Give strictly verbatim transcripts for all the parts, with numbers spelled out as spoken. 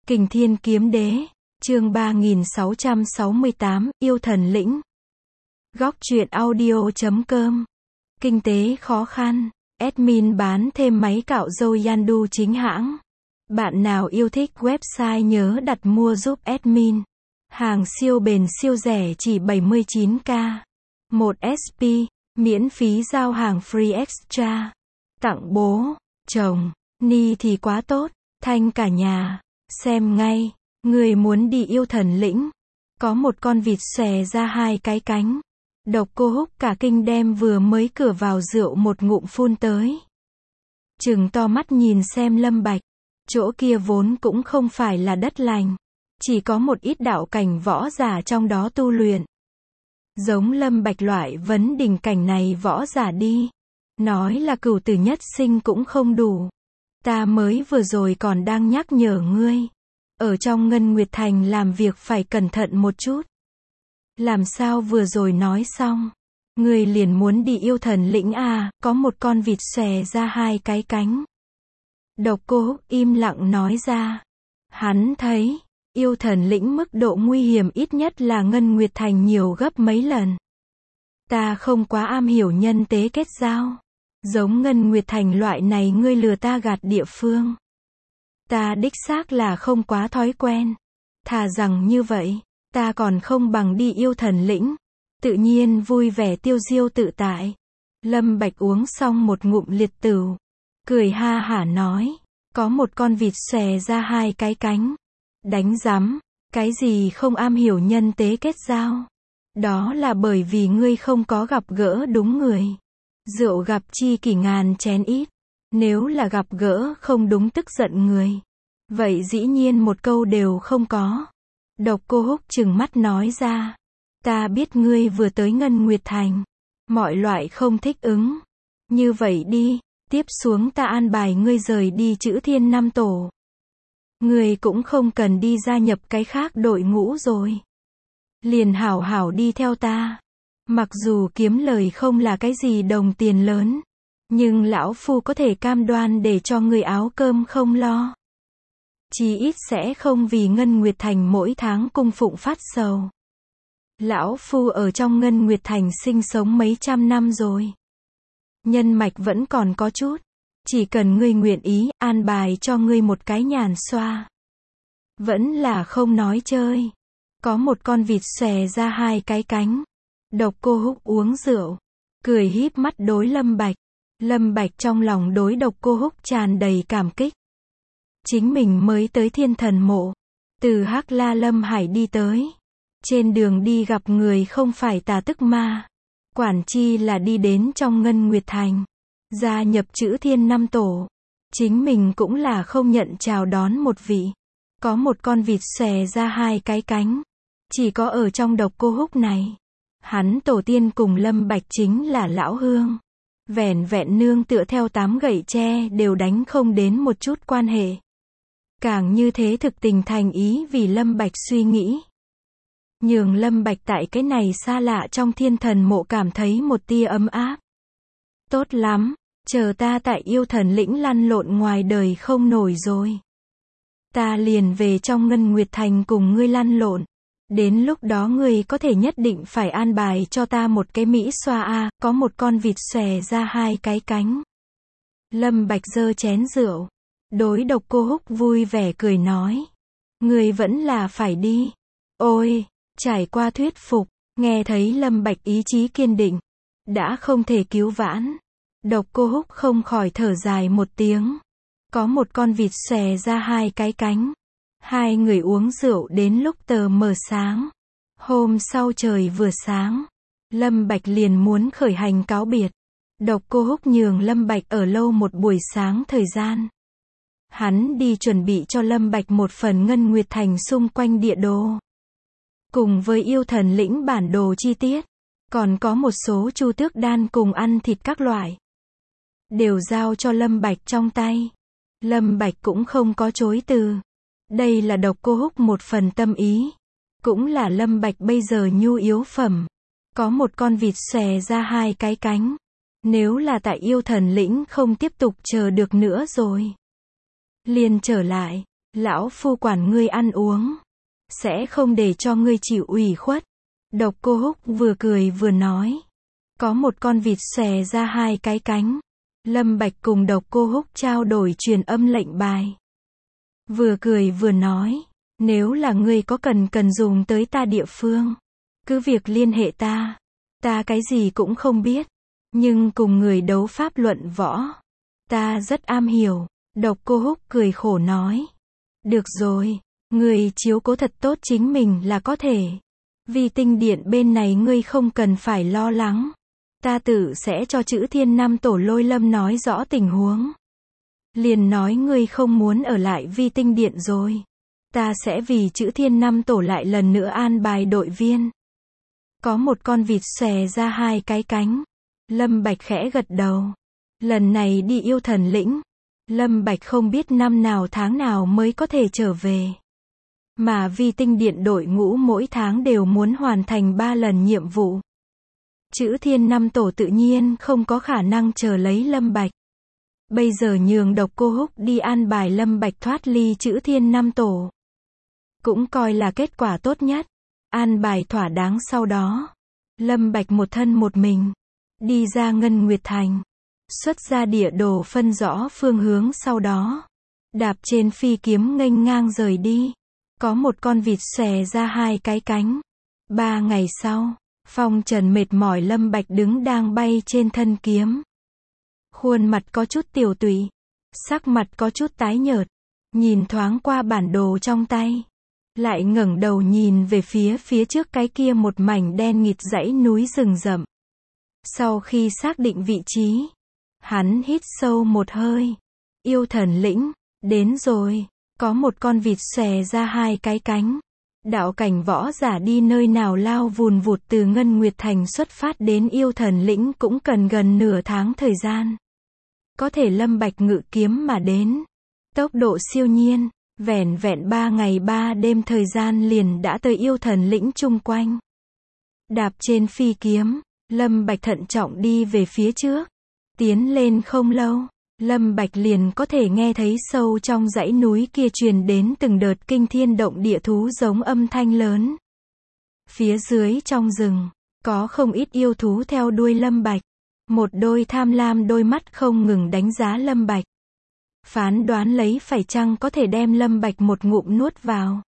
Kình Thiên Kiếm Đế, chương ba nghìn sáu trăm sáu mươi tám, Yêu Thần Lĩnh. Góc truyện audio chấm com. Kinh tế khó khăn. Admin bán thêm máy cạo râu Yandu chính hãng. Bạn nào yêu thích website nhớ đặt mua giúp admin. Hàng siêu bền siêu rẻ chỉ bảy mươi chín k. một ét pê, miễn phí giao hàng free extra. Tặng bố, chồng, ni thì quá tốt, thanh cả nhà. Xem ngay, người muốn đi Yêu Thần Lĩnh. Có một con vịt xòe ra hai cái cánh. Độc Cô Húc cả kinh đem vừa mới cửa vào rượu một ngụm phun tới. Trừng to mắt nhìn xem Lâm Bạch. Chỗ kia vốn cũng không phải là đất lành. Chỉ có một ít đạo cảnh võ giả trong đó tu luyện. Giống Lâm Bạch loại vấn đỉnh cảnh này võ giả đi. Nói là cửu tử nhất sinh cũng không đủ. Ta mới vừa rồi còn đang nhắc nhở ngươi. Ở trong Ngân Nguyệt Thành làm việc phải cẩn thận một chút. Làm sao vừa rồi nói xong. Ngươi liền muốn đi Yêu Thần Lĩnh à, có một con vịt xòe ra hai cái cánh. Độc Cô Húc im lặng nói ra. Hắn thấy, Yêu Thần Lĩnh mức độ nguy hiểm ít nhất là Ngân Nguyệt Thành nhiều gấp mấy lần. Ta không quá am hiểu nhân tế kết giao. Giống Ngân Nguyệt Thành loại này ngươi lừa ta gạt địa phương. Ta đích xác là không quá thói quen. Thà rằng như vậy, ta còn không bằng đi Yêu Thần Lĩnh. Tự nhiên vui vẻ tiêu diêu tự tại. Lâm Bạch uống xong một ngụm liệt tửu. Cười ha hả nói. Có một con vịt xòe ra hai cái cánh. Đánh rắm. Cái gì không am hiểu nhân tế kết giao. Đó là bởi vì ngươi không có gặp gỡ đúng người. Rượu gặp chi kỷ ngàn chén ít. Nếu là gặp gỡ không đúng tức giận người. Vậy dĩ nhiên một câu đều không có. Độc Cô Húc trừng mắt nói ra. Ta biết ngươi vừa tới Ngân Nguyệt Thành. Mọi loại không thích ứng. Như vậy đi, tiếp xuống ta an bài ngươi rời đi Chữ Thiên Năm Tổ. Ngươi cũng không cần đi gia nhập cái khác đội ngũ rồi. Liền hảo hảo đi theo ta. Mặc dù kiếm lời không là cái gì đồng tiền lớn. Nhưng lão phu có thể cam đoan để cho ngươi áo cơm không lo. Chí ít sẽ không vì Ngân Nguyệt Thành mỗi tháng cung phụng phát sầu. Lão phu ở trong Ngân Nguyệt Thành sinh sống mấy trăm năm rồi. Nhân mạch vẫn còn có chút. Chỉ cần ngươi nguyện ý, an bài cho ngươi một cái nhàn xoa. Vẫn là không nói chơi. Có một con vịt xòe ra hai cái cánh. Độc Cô Húc uống rượu. Cười híp mắt đối Lâm Bạch. Lâm Bạch trong lòng đối Độc Cô Húc tràn đầy cảm kích. Chính mình mới tới Thiên Thần Mộ. Từ Hắc La Lâm Hải đi tới. Trên đường đi gặp người không phải tà tức ma. Quản chi là đi đến trong Ngân Nguyệt Thành. Gia nhập Chữ Thiên Năm Tổ. Chính mình cũng là không nhận chào đón một vị. Có một con vịt xòe ra hai cái cánh. Chỉ có ở trong Độc Cô Húc này. Hắn tổ tiên cùng Lâm Bạch chính là lão hương. Vẻn vẹn nương tựa theo tám gậy tre đều đánh không đến một chút quan hệ. Càng như thế thực tình thành ý vì Lâm Bạch suy nghĩ. Nhường Lâm Bạch tại cái này xa lạ trong Thiên Thần Mộ cảm thấy một tia ấm áp. Tốt lắm, chờ ta tại Yêu Thần Lĩnh lăn lộn ngoài đời không nổi rồi. Ta liền về trong Ngân Nguyệt Thành cùng ngươi lăn lộn. Đến lúc đó ngươi có thể nhất định phải an bài cho ta một cái mỹ xoa a, có một con vịt xòe ra hai cái cánh. Lâm Bạch giơ chén rượu. Đối Độc Cô Húc vui vẻ cười nói. Ngươi vẫn là phải đi. Ôi, trải qua thuyết phục, nghe thấy Lâm Bạch ý chí kiên định. Đã không thể cứu vãn. Độc Cô Húc không khỏi thở dài một tiếng. Có một con vịt xòe ra hai cái cánh. Hai người uống rượu đến lúc tờ mờ sáng. Hôm sau trời vừa sáng. Lâm Bạch liền muốn khởi hành cáo biệt. Độc Cô Húc nhường Lâm Bạch ở lâu một buổi sáng thời gian. Hắn đi chuẩn bị cho Lâm Bạch một phần Ngân Nguyệt Thành xung quanh địa đồ. Cùng với Yêu Thần Lĩnh bản đồ chi tiết. Còn có một số chu tước đan cùng ăn thịt các loại. Đều giao cho Lâm Bạch trong tay. Lâm Bạch cũng không có chối từ. Đây là Độc Cô Húc một phần tâm ý. Cũng là Lâm Bạch bây giờ nhu yếu phẩm. Có một con vịt xòe ra hai cái cánh. Nếu là tại Yêu Thần Lĩnh không tiếp tục chờ được nữa rồi. Liền trở lại. Lão phu quản ngươi ăn uống, sẽ không để cho ngươi chịu ủy khuất. Độc Cô Húc vừa cười vừa nói. Có một con vịt xòe ra hai cái cánh. Lâm Bạch cùng Độc Cô Húc trao đổi truyền âm lệnh bài. Vừa cười vừa nói, nếu là ngươi có cần cần dùng tới ta địa phương, cứ việc liên hệ ta. Ta cái gì cũng không biết, nhưng cùng người đấu pháp luận võ, ta rất am hiểu. Độc Cô Húc cười khổ nói. Được rồi, ngươi chiếu cố thật tốt chính mình là có thể. Vi Tinh Điện bên này ngươi không cần phải lo lắng. Ta tự sẽ cho Chữ Thiên Năm Tổ Lôi Lâm nói rõ tình huống. Liền nói ngươi không muốn ở lại Vi Tinh Điện rồi. Ta sẽ vì Chữ Thiên Năm Tổ lại lần nữa an bài đội viên. Có một con vịt xòe ra hai cái cánh. Lâm Bạch khẽ gật đầu. Lần này đi Yêu Thần Lĩnh, Lâm Bạch không biết năm nào tháng nào mới có thể trở về. Mà Vi Tinh Điện đội ngũ mỗi tháng đều muốn hoàn thành ba lần nhiệm vụ. Chữ Thiên Năm Tổ tự nhiên không có khả năng chờ lấy Lâm Bạch. Bây giờ nhường Độc Cô Húc đi an bài Lâm Bạch thoát ly Chữ Thiên Năm Tổ, cũng coi là kết quả tốt nhất. An bài thỏa đáng sau đó, Lâm Bạch một thân một mình đi ra Ngân Nguyệt Thành, xuất ra địa đồ phân rõ phương hướng, sau đó đạp trên phi kiếm nghênh ngang rời đi. Có một con vịt xòe ra hai cái cánh. Ba ngày sau, phong trần mệt mỏi Lâm Bạch đứng đang bay trên thân kiếm. Khuôn mặt có chút tiều tụy, sắc mặt có chút tái nhợt, nhìn thoáng qua bản đồ trong tay, lại ngẩng đầu nhìn về phía phía trước cái kia một mảnh đen nghịt dãy núi rừng rậm. Sau khi xác định vị trí, hắn hít sâu một hơi. Yêu Thần Lĩnh, đến rồi. Có một con vịt xòe ra hai cái cánh. Đạo cảnh võ giả đi nơi nào lao vùn vụt từ Ngân Nguyệt Thành xuất phát đến Yêu Thần Lĩnh cũng cần gần nửa tháng thời gian. Có thể Lâm Bạch ngự kiếm mà đến. Tốc độ siêu nhiên, vẻn vẹn ba ngày ba đêm thời gian liền đã tới Yêu Thần Lĩnh chung quanh. Đạp trên phi kiếm, Lâm Bạch thận trọng đi về phía trước. Tiến lên không lâu, Lâm Bạch liền có thể nghe thấy sâu trong dãy núi kia truyền đến từng đợt kinh thiên động địa thú giống âm thanh lớn. Phía dưới trong rừng, có không ít yêu thú theo đuôi Lâm Bạch. Một đôi tham lam đôi mắt không ngừng đánh giá Lâm Bạch. Phán đoán lấy phải chăng có thể đem Lâm Bạch một ngụm nuốt vào.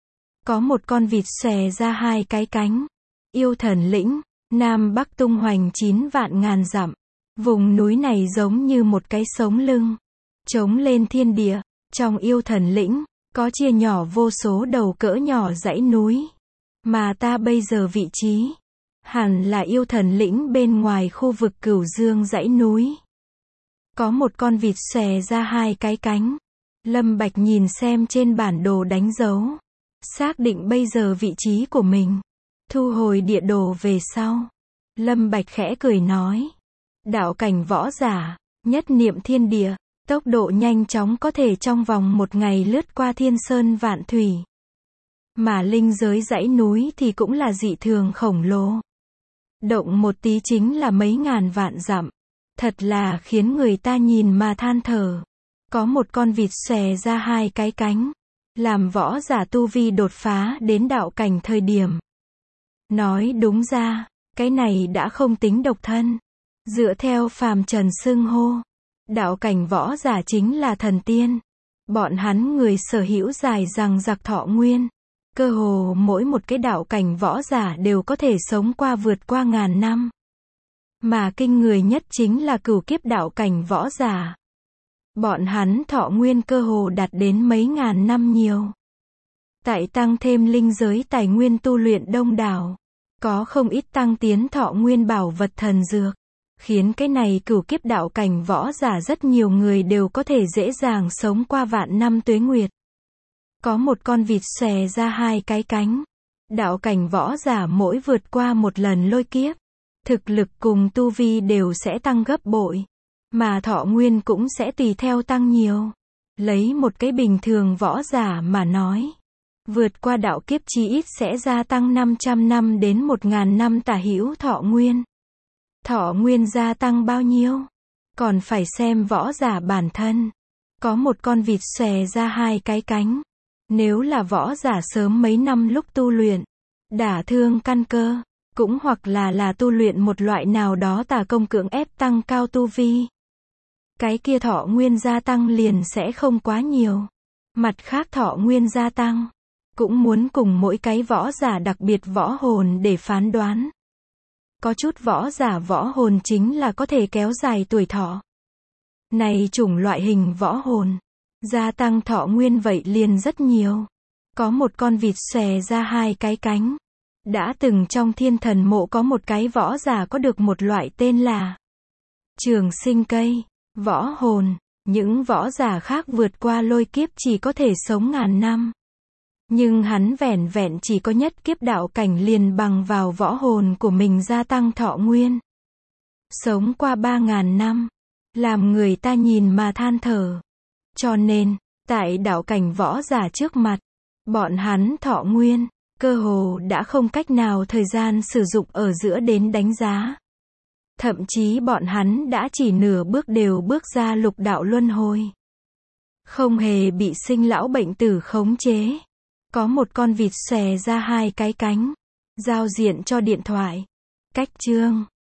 Có một con vịt xòe ra hai cái cánh. Yêu Thần Lĩnh, Nam Bắc tung hoành chín vạn ngàn dặm. Vùng núi này giống như một cái sống lưng, trống lên thiên địa. Trong Yêu Thần Lĩnh, có chia nhỏ vô số đầu cỡ nhỏ dãy núi. Mà ta bây giờ vị trí, hẳn là Yêu Thần Lĩnh bên ngoài khu vực Cửu Dương dãy núi. Có một con vịt xòe ra hai cái cánh. Lâm Bạch nhìn xem trên bản đồ đánh dấu, xác định bây giờ vị trí của mình. Thu hồi địa đồ về sau, Lâm Bạch khẽ cười nói. Đạo cảnh võ giả, nhất niệm thiên địa, tốc độ nhanh chóng có thể trong vòng một ngày lướt qua thiên sơn vạn thủy. Mà linh giới dãy núi thì cũng là dị thường khổng lồ. Động một tí chính là mấy ngàn vạn dặm. Thật là khiến người ta nhìn mà than thở. Có một con vịt xòe ra hai cái cánh, làm võ giả tu vi đột phá đến đạo cảnh thời điểm. Nói đúng ra, cái này đã không tính độc thân. Dựa theo phàm trần xưng hô, đạo cảnh võ giả chính là thần tiên. Bọn hắn người sở hữu dài dằng dặc thọ nguyên. Cơ hồ mỗi một cái đạo cảnh võ giả đều có thể sống qua vượt qua ngàn năm. Mà kinh người nhất chính là cửu kiếp đạo cảnh võ giả. Bọn hắn thọ nguyên cơ hồ đạt đến mấy ngàn năm nhiều. Tại tăng thêm linh giới tài nguyên tu luyện đông đảo, có không ít tăng tiến thọ nguyên bảo vật thần dược, khiến cái này cửu kiếp đạo cảnh võ giả rất nhiều người đều có thể dễ dàng sống qua vạn năm tuế nguyệt. Có một con vịt xòe ra hai cái cánh. Đạo cảnh võ giả mỗi vượt qua một lần lôi kiếp, thực lực cùng tu vi đều sẽ tăng gấp bội, mà thọ nguyên cũng sẽ tùy theo tăng nhiều. Lấy một cái bình thường võ giả mà nói, vượt qua đạo kiếp chí ít sẽ gia tăng năm trăm năm đến một nghìn năm tả hữu thọ nguyên. Thọ nguyên gia tăng bao nhiêu? Còn phải xem võ giả bản thân. Có một con vịt xòe ra hai cái cánh. Nếu là võ giả sớm mấy năm lúc tu luyện, đả thương căn cơ, cũng hoặc là là tu luyện một loại nào đó tà công cưỡng ép tăng cao tu vi, cái kia thọ nguyên gia tăng liền sẽ không quá nhiều. Mặt khác thọ nguyên gia tăng, cũng muốn cùng mỗi cái võ giả đặc biệt võ hồn để phán đoán. Có chút võ giả võ hồn chính là có thể kéo dài tuổi thọ. Này chủng loại hình võ hồn, gia tăng thọ nguyên vậy liền rất nhiều. Có một con vịt xòe ra hai cái cánh. Đã từng trong thiên thần mộ có một cái võ giả có được một loại tên là trường sinh cây, võ hồn. Những võ giả khác vượt qua lôi kiếp chỉ có thể sống ngàn năm. Nhưng hắn vẻn vẹn chỉ có nhất kiếp đạo cảnh liền bằng vào võ hồn của mình gia tăng thọ nguyên. Sống qua ba ngàn năm, làm người ta nhìn mà than thở. Cho nên, tại đạo cảnh võ giả trước mặt, bọn hắn thọ nguyên, cơ hồ đã không cách nào thời gian sử dụng ở giữa đến đánh giá. Thậm chí bọn hắn đã chỉ nửa bước đều bước ra lục đạo luân hồi. Không hề bị sinh lão bệnh tử khống chế. Có một con vịt xòe ra hai cái cánh. Giao diện cho điện thoại. Cách chương